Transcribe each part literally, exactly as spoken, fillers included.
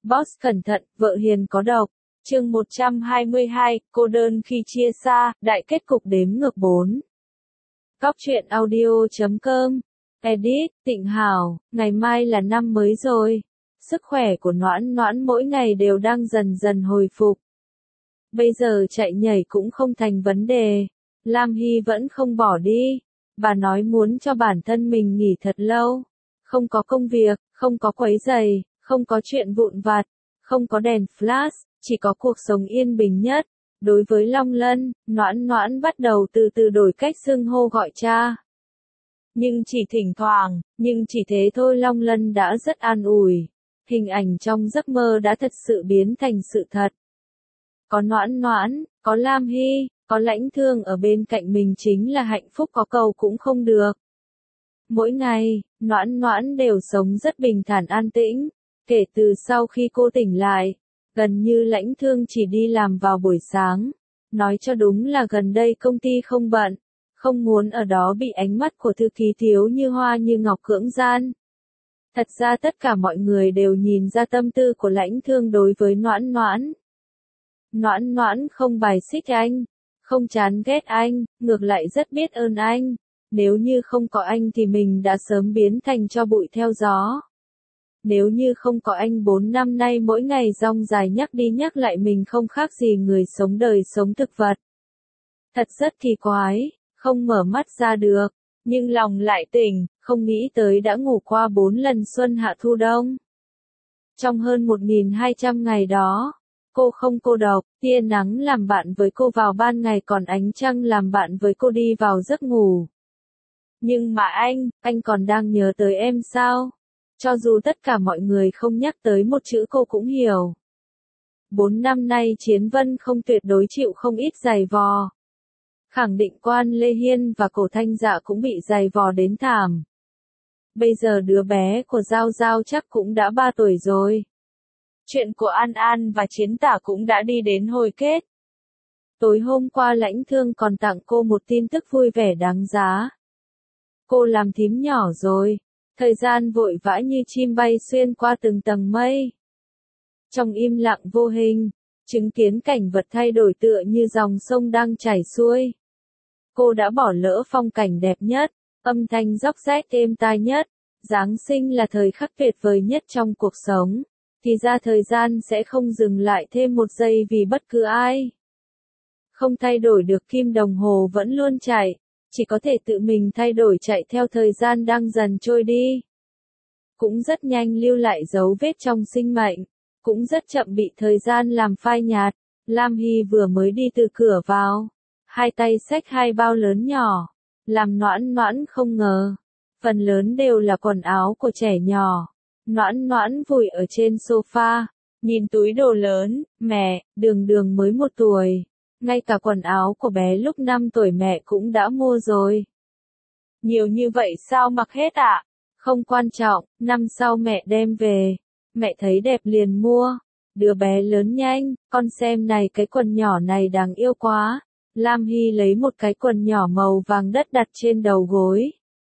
Boss cẩn thận, vợ hiền có độc. Chương một trăm hai mươi hai, cô đơn khi chia xa, đại kết cục đếm ngược bốn. Cóc truyện audio chấm com. Edit, Tịnh Hảo, ngày mai là năm mới rồi. Sức khỏe của Noãn Noãn mỗi ngày đều đang dần dần hồi phục. Bây giờ chạy nhảy cũng không thành vấn đề. Lam Hy vẫn không bỏ đi. Bà nói muốn cho bản thân mình nghỉ thật lâu. Không có công việc, không có quấy rầy, không có chuyện vụn vặt, không có đèn flash, chỉ có cuộc sống yên bình nhất. Đối với Long Lân, Noãn Noãn bắt đầu từ từ đổi cách xưng hô gọi cha. Nhưng chỉ thỉnh thoảng, nhưng chỉ thế thôi Long Lân đã rất an ủi. Hình ảnh trong giấc mơ đã thật sự biến thành sự thật. Có Noãn Noãn, có Lam Hy, có Lãnh Thương ở bên cạnh mình chính là hạnh phúc, có cầu cũng không được. Mỗi ngày, Noãn Noãn đều sống rất bình thản an tĩnh. Kể từ sau khi cô tỉnh lại, gần như Lãnh Thương chỉ đi làm vào buổi sáng. Nói cho đúng là gần đây công ty không bận, không muốn ở đó bị ánh mắt của thư ký Thiếu Như Hoa như ngọc cưỡng gian. Thật ra tất cả mọi người đều nhìn ra tâm tư của Lãnh Thương đối với Noãn Noãn. Noãn Noãn không bài xích anh, không chán ghét anh, ngược lại rất biết ơn anh. Nếu như không có anh thì mình đã sớm biến thành tro bụi theo gió. Nếu như không có anh bốn năm nay mỗi ngày rong dài nhắc đi nhắc lại mình không khác gì người sống đời sống thực vật. Thật rất kỳ quái, không mở mắt ra được, nhưng lòng lại tỉnh, không nghĩ tới đã ngủ qua bốn lần xuân hạ thu đông. Trong hơn một nghìn hai trăm ngày đó, cô không cô độc, tia nắng làm bạn với cô vào ban ngày còn ánh trăng làm bạn với cô đi vào giấc ngủ. Nhưng mà anh, anh còn đang nhớ tới em sao? Cho dù tất cả mọi người không nhắc tới một chữ cô cũng hiểu. Bốn năm nay Chiến Vân không tuyệt đối chịu không ít giày vò. Khẳng định Quan Lê Hiên và Cổ Thanh Dạ cũng bị giày vò đến thảm. Bây giờ đứa bé của Giao Giao chắc cũng đã ba tuổi rồi. Chuyện của An An và Chiến Tả cũng đã đi đến hồi kết. Tối hôm qua Lãnh Thương còn tặng cô một tin tức vui vẻ đáng giá. Cô làm thím nhỏ rồi. Thời gian vội vã như chim bay xuyên qua từng tầng mây. Trong im lặng vô hình, chứng kiến cảnh vật thay đổi tựa như dòng sông đang chảy xuôi. Cô đã bỏ lỡ phong cảnh đẹp nhất, âm thanh róc rách êm tai nhất. Giáng sinh là thời khắc tuyệt vời nhất trong cuộc sống. Thì ra thời gian sẽ không dừng lại thêm một giây vì bất cứ ai. Không thay đổi được kim đồng hồ vẫn luôn chạy. Chỉ có thể tự mình thay đổi chạy theo thời gian đang dần trôi đi. Cũng rất nhanh lưu lại dấu vết trong sinh mệnh. Cũng rất chậm bị thời gian làm phai nhạt. Lam Hy vừa mới đi từ cửa vào. Hai tay xách hai bao lớn nhỏ. Làm Noãn Noãn không ngờ. Phần lớn đều là quần áo của trẻ nhỏ. Noãn Noãn vùi ở trên sofa. Nhìn túi đồ lớn. Mẹ, Đường Đường mới một tuổi. Ngay cả quần áo của bé lúc năm tuổi mẹ cũng đã mua rồi. Nhiều như vậy sao mặc hết ạ? À? Không quan trọng, năm sau mẹ đem về. Mẹ thấy đẹp liền mua. Đứa bé lớn nhanh, con xem này cái quần nhỏ này đáng yêu quá. Lam Hy lấy một cái quần nhỏ màu vàng đất đặt trên đầu gối.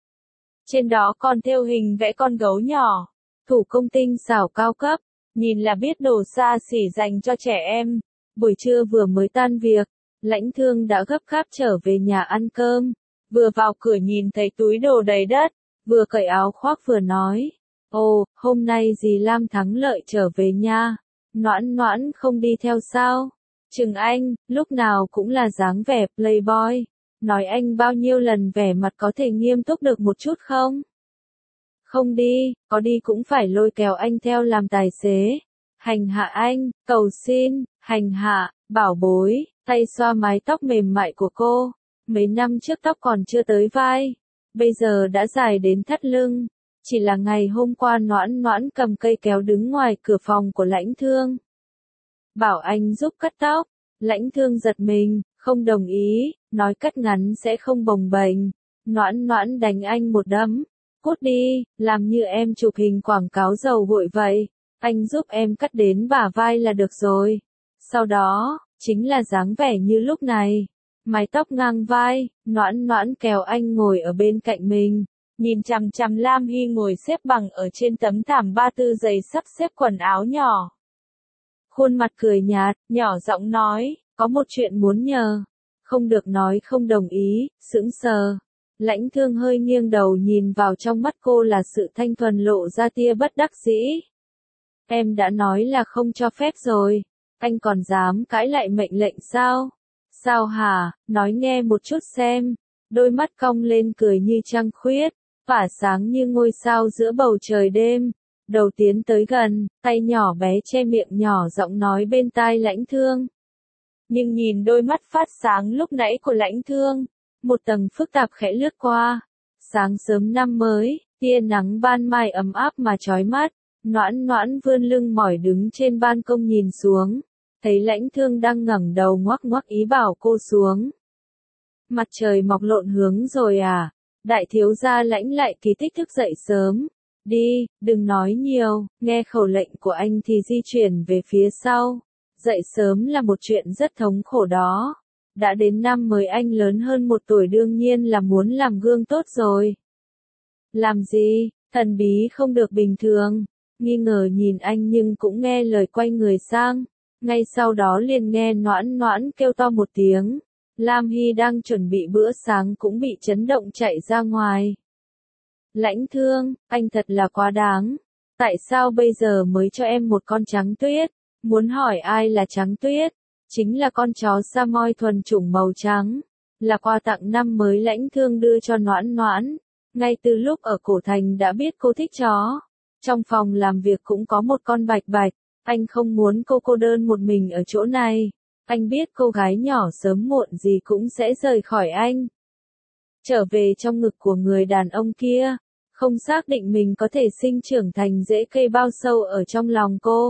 Trên đó còn thêu hình vẽ con gấu nhỏ. Thủ công tinh xảo cao cấp, nhìn là biết đồ xa xỉ dành cho trẻ em. Buổi trưa vừa mới tan việc, Lãnh Thương đã gấp gáp trở về nhà ăn cơm. Vừa vào cửa nhìn thấy túi đồ đầy đất, vừa cởi áo khoác vừa nói. Ồ, hôm nay dì Lam thắng lợi trở về nha. Noãn Noãn không đi theo sao? Chừng anh, lúc nào cũng là dáng vẻ playboy. Nói anh bao nhiêu lần vẻ mặt có thể nghiêm túc được một chút không? Không đi, có đi cũng phải lôi kéo anh theo làm tài xế. Hành hạ anh, cầu xin, hành hạ, bảo bối, tay xoa mái tóc mềm mại của cô. Mấy năm trước tóc còn chưa tới vai, bây giờ đã dài đến thắt lưng. Chỉ là ngày hôm qua Noãn Noãn cầm cây kéo đứng ngoài cửa phòng của Lãnh Thương. Bảo anh giúp cắt tóc, Lãnh Thương giật mình, không đồng ý, nói cắt ngắn sẽ không bồng bềnh. Noãn Noãn đánh anh một đấm. Cút đi, làm như em chụp hình quảng cáo dầu gội vậy. Anh giúp em cắt đến bả vai là được rồi. Sau đó, chính là dáng vẻ như lúc này. Mái tóc ngang vai, Noãn Noãn kéo anh ngồi ở bên cạnh mình. Nhìn chằm chằm Lam Hy ngồi xếp bằng ở trên tấm thảm ba tư giày sắp xếp quần áo nhỏ. khuôn mặt cười nhạt, nhỏ giọng nói, có một chuyện muốn nhờ. Không được nói không đồng ý, sững sờ. Lãnh Thương hơi nghiêng đầu nhìn vào trong mắt cô là sự thanh thuần lộ ra tia bất đắc dĩ. Em đã nói là không cho phép rồi, anh còn dám cãi lại mệnh lệnh sao? Sao hả, nói nghe một chút xem. Đôi mắt cong lên cười như trăng khuyết, tỏa sáng như ngôi sao giữa bầu trời đêm. Đầu tiến tới gần, tay nhỏ bé che miệng nhỏ giọng nói bên tai Lãnh Thương. Nhưng nhìn đôi mắt phát sáng lúc nãy của Lãnh Thương, một tầng phức tạp khẽ lướt qua. Sáng sớm năm mới, tia nắng ban mai ấm áp mà chói mắt, Noãn Noãn vươn lưng mỏi đứng trên ban công nhìn xuống, thấy Lãnh Thương đang ngẩng đầu ngoắc ngoắc ý bảo cô xuống. Mặt trời mọc lộn hướng rồi à? Đại thiếu gia Lãnh lại kỳ tích thức dậy sớm. Đi, đừng nói nhiều, nghe khẩu lệnh của anh thì di chuyển về phía sau. Dậy sớm là một chuyện rất thống khổ đó. Đã đến năm mới anh lớn hơn một tuổi đương nhiên là muốn làm gương tốt rồi. Làm gì, thần bí không được bình thường. Nghi ngờ nhìn anh nhưng cũng nghe lời quay người sang. Ngay sau đó liền nghe Noãn Noãn kêu to một tiếng. Lam Hy đang chuẩn bị bữa sáng cũng bị chấn động chạy ra ngoài. Lãnh Thương, anh thật là quá đáng. Tại sao bây giờ mới cho em một con trắng tuyết? Muốn hỏi ai là trắng tuyết? Chính là con chó Samoy thuần chủng màu trắng. Là quà tặng năm mới Lãnh Thương đưa cho Noãn Noãn. Ngay từ lúc ở cổ thành đã biết cô thích chó. Trong phòng làm việc cũng có một con bạch bạch. Anh không muốn cô cô đơn một mình ở chỗ này. Anh biết cô gái nhỏ sớm muộn gì cũng sẽ rời khỏi anh. Trở về trong ngực của người đàn ông kia. Không xác định mình có thể sinh trưởng thành rễ cây bao sâu ở trong lòng cô.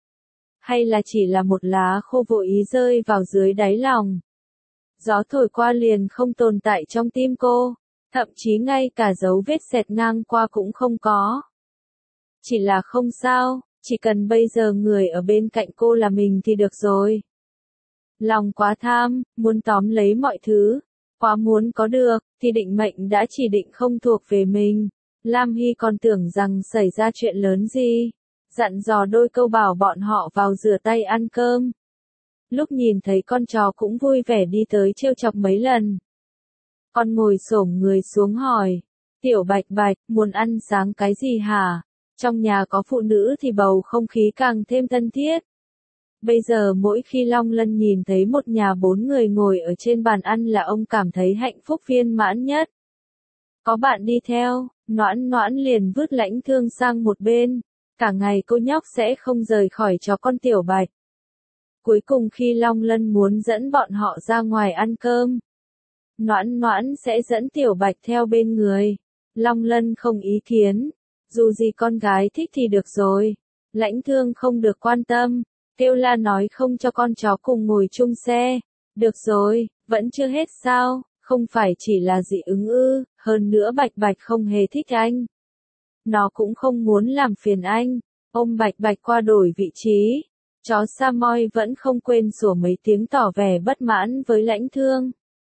Hay là chỉ là một lá khô vô ý rơi vào dưới đáy lòng. Gió thổi qua liền không tồn tại trong tim cô. Thậm chí ngay cả dấu vết xẹt ngang qua cũng không có. Chỉ là không sao, chỉ cần bây giờ người ở bên cạnh cô là mình thì được rồi. Lòng quá tham, muốn tóm lấy mọi thứ. Quá muốn có được, thì định mệnh đã chỉ định không thuộc về mình. Lam Hy còn tưởng rằng xảy ra chuyện lớn gì. Dặn dò đôi câu bảo bọn họ vào rửa tay ăn cơm. Lúc nhìn thấy con chó cũng vui vẻ đi tới trêu chọc mấy lần. Con ngồi xổm người xuống hỏi. Tiểu Bạch Bạch, muốn ăn sáng cái gì hả? Trong nhà có phụ nữ thì bầu không khí càng thêm thân thiết. Bây giờ mỗi khi Long Lân nhìn thấy một nhà bốn người ngồi ở trên bàn ăn là ông cảm thấy hạnh phúc viên mãn nhất. Có bạn đi theo, Noãn Noãn liền vứt Lãnh Thương sang một bên. Cả ngày cô nhóc sẽ không rời khỏi chó con Tiểu Bạch. Cuối cùng khi Long Lân muốn dẫn bọn họ ra ngoài ăn cơm, Noãn Noãn sẽ dẫn Tiểu Bạch theo bên người. Long Lân không ý kiến. Dù gì con gái thích thì được rồi. Lãnh Thương không được quan tâm. Kêu la nói không cho con chó cùng ngồi chung xe. Được rồi, vẫn chưa hết sao, không phải chỉ là dị ứng ư, hơn nữa Bạch Bạch không hề thích anh. Nó cũng không muốn làm phiền anh. Ôm Bạch Bạch qua đổi vị trí. Chó Samoy vẫn không quên sủa mấy tiếng tỏ vẻ bất mãn với Lãnh Thương.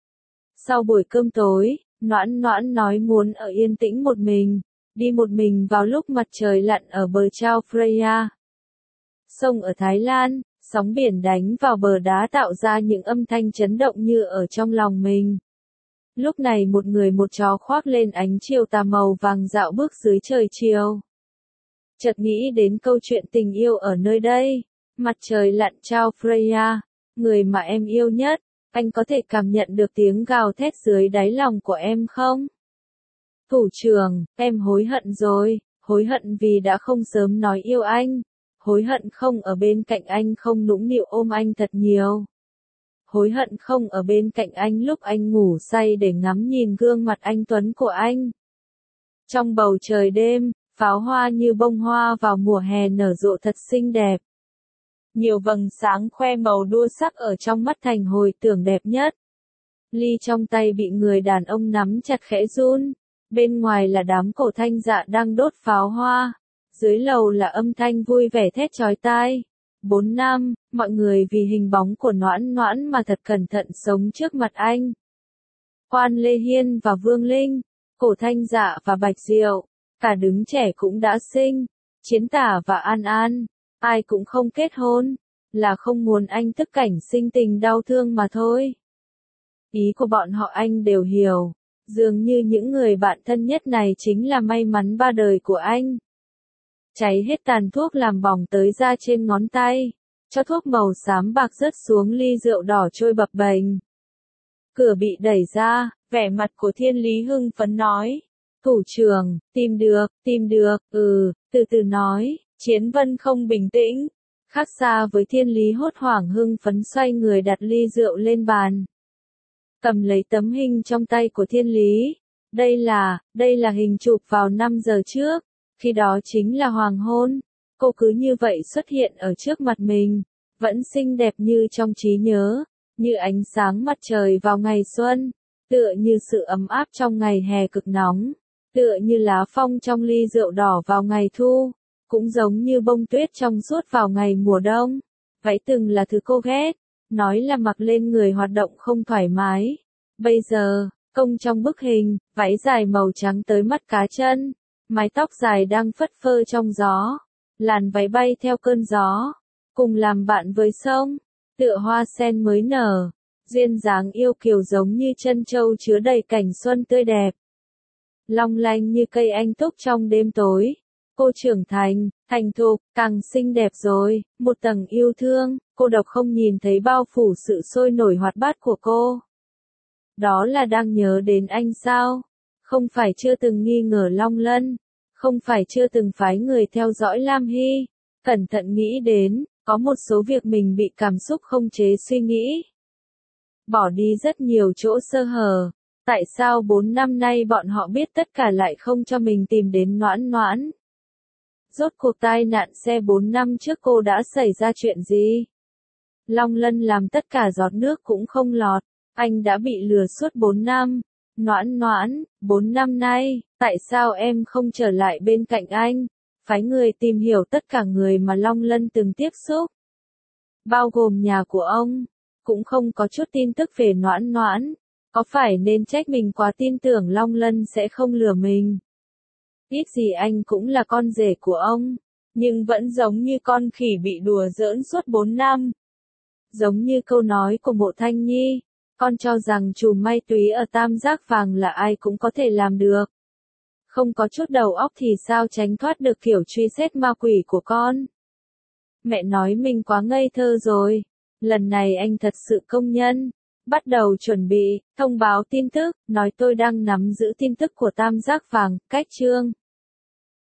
Sau buổi cơm tối, Noãn Noãn nói muốn ở yên tĩnh một mình. Đi một mình vào lúc mặt trời lặn ở bờ Chao Phraya. Sông ở Thái Lan, sóng biển đánh vào bờ đá tạo ra những âm thanh chấn động như ở trong lòng mình. Lúc này một người một chó khoác lên ánh chiều tà màu vàng dạo bước dưới trời chiều. Chợt nghĩ đến câu chuyện tình yêu ở nơi đây. Mặt trời lặn Chao Phraya, người mà em yêu nhất, anh có thể cảm nhận được tiếng gào thét dưới đáy lòng của em không? Thủ trưởng, em hối hận rồi, hối hận vì đã không sớm nói yêu anh. Hối hận không ở bên cạnh anh không nũng nịu ôm anh thật nhiều. Hối hận không ở bên cạnh anh lúc anh ngủ say để ngắm nhìn gương mặt anh tuấn của anh. Trong bầu trời đêm, pháo hoa như bông hoa vào mùa hè nở rộ thật xinh đẹp. Nhiều vầng sáng khoe màu đua sắc ở trong mắt thành hồi tưởng đẹp nhất. Ly trong tay bị người đàn ông nắm chặt khẽ run. Bên ngoài là đám cổ thanh dạ đang đốt pháo hoa. Dưới lầu là âm thanh vui vẻ thét chói tai. Bốn năm, mọi người vì hình bóng của Noãn Noãn mà thật cẩn thận sống trước mặt anh. Quan Lê Hiên và Vương Linh, Cổ Thanh Dạ và Bạch Diệu, cả đứng trẻ cũng đã sinh. Chiến Tả và An An, ai cũng không kết hôn. là không muốn anh tức cảnh sinh tình đau thương mà thôi. Ý của bọn họ anh đều hiểu, dường như những người bạn thân nhất này chính là may mắn ba đời của anh. Cháy hết tàn thuốc làm bỏng tới da trên ngón tay, cho thuốc màu xám bạc rớt xuống ly rượu đỏ trôi bập bềnh. Cửa bị đẩy ra, vẻ mặt của Thiên Lý hưng phấn nói. Thủ trưởng, tìm được, tìm được, ừ, từ từ nói, Chiến Vân không bình tĩnh. Khác xa với Thiên Lý hốt hoảng hưng phấn xoay người đặt ly rượu lên bàn. Cầm lấy tấm hình trong tay của Thiên Lý. Đây là, đây là hình chụp vào năm giờ trước, khi đó chính là hoàng hôn. Cô cứ như vậy xuất hiện ở trước mặt mình, vẫn xinh đẹp như trong trí nhớ, như ánh sáng mặt trời vào ngày xuân, tựa như sự ấm áp trong ngày hè cực nóng, tựa như lá phong trong ly rượu đỏ vào ngày thu, cũng giống như bông tuyết trong suốt vào ngày mùa đông. Váy từng là thứ cô ghét, nói là mặc lên người hoạt động không thoải mái. Bây giờ, công trong bức hình, váy dài màu trắng tới mắt cá chân, mái tóc dài đang phất phơ trong gió, làn váy bay theo cơn gió, cùng làm bạn với sông, tựa hoa sen mới nở, duyên dáng yêu kiều giống như chân châu chứa đầy cảnh xuân tươi đẹp. Long lanh như cây anh túc trong đêm tối. Cô trưởng thành, thành thục, càng xinh đẹp rồi, một tầng yêu thương, cô độc không nhìn thấy bao phủ sự sôi nổi hoạt bát của cô. Đó là đang nhớ đến anh sao? Không phải chưa từng nghi ngờ Long Lân, không phải chưa từng phái người theo dõi Lam Hy, cẩn thận nghĩ đến, có một số việc mình bị cảm xúc không chế suy nghĩ. Bỏ đi rất nhiều chỗ sơ hở, tại sao bốn năm nay bọn họ biết tất cả lại không cho mình tìm đến Noãn Noãn? Rốt cuộc tai nạn xe bốn năm trước cô đã xảy ra chuyện gì? Long Lân làm tất cả giọt nước cũng không lọt, anh đã bị lừa suốt bốn năm. Noãn Noãn, bốn năm nay, tại sao em không trở lại bên cạnh anh? Phái người tìm hiểu tất cả người mà Long Lân từng tiếp xúc, bao gồm nhà của ông, cũng không có chút tin tức về Noãn Noãn. Có phải nên trách mình quá tin tưởng Long Lân sẽ không lừa mình? Ít gì anh cũng là con rể của ông, nhưng vẫn giống như con khỉ bị đùa giỡn suốt bốn năm. Giống như câu nói của Mộ Thanh Nhi, con cho rằng chùm may túy ở Tam Giác Vàng là ai cũng có thể làm được. Không có chút đầu óc thì sao tránh thoát được kiểu truy xét ma quỷ của con? Mẹ nói mình quá ngây thơ rồi. Lần này anh thật sự công nhân. Bắt đầu chuẩn bị, thông báo tin tức, nói tôi đang nắm giữ tin tức của Tam Giác Vàng, cách chương.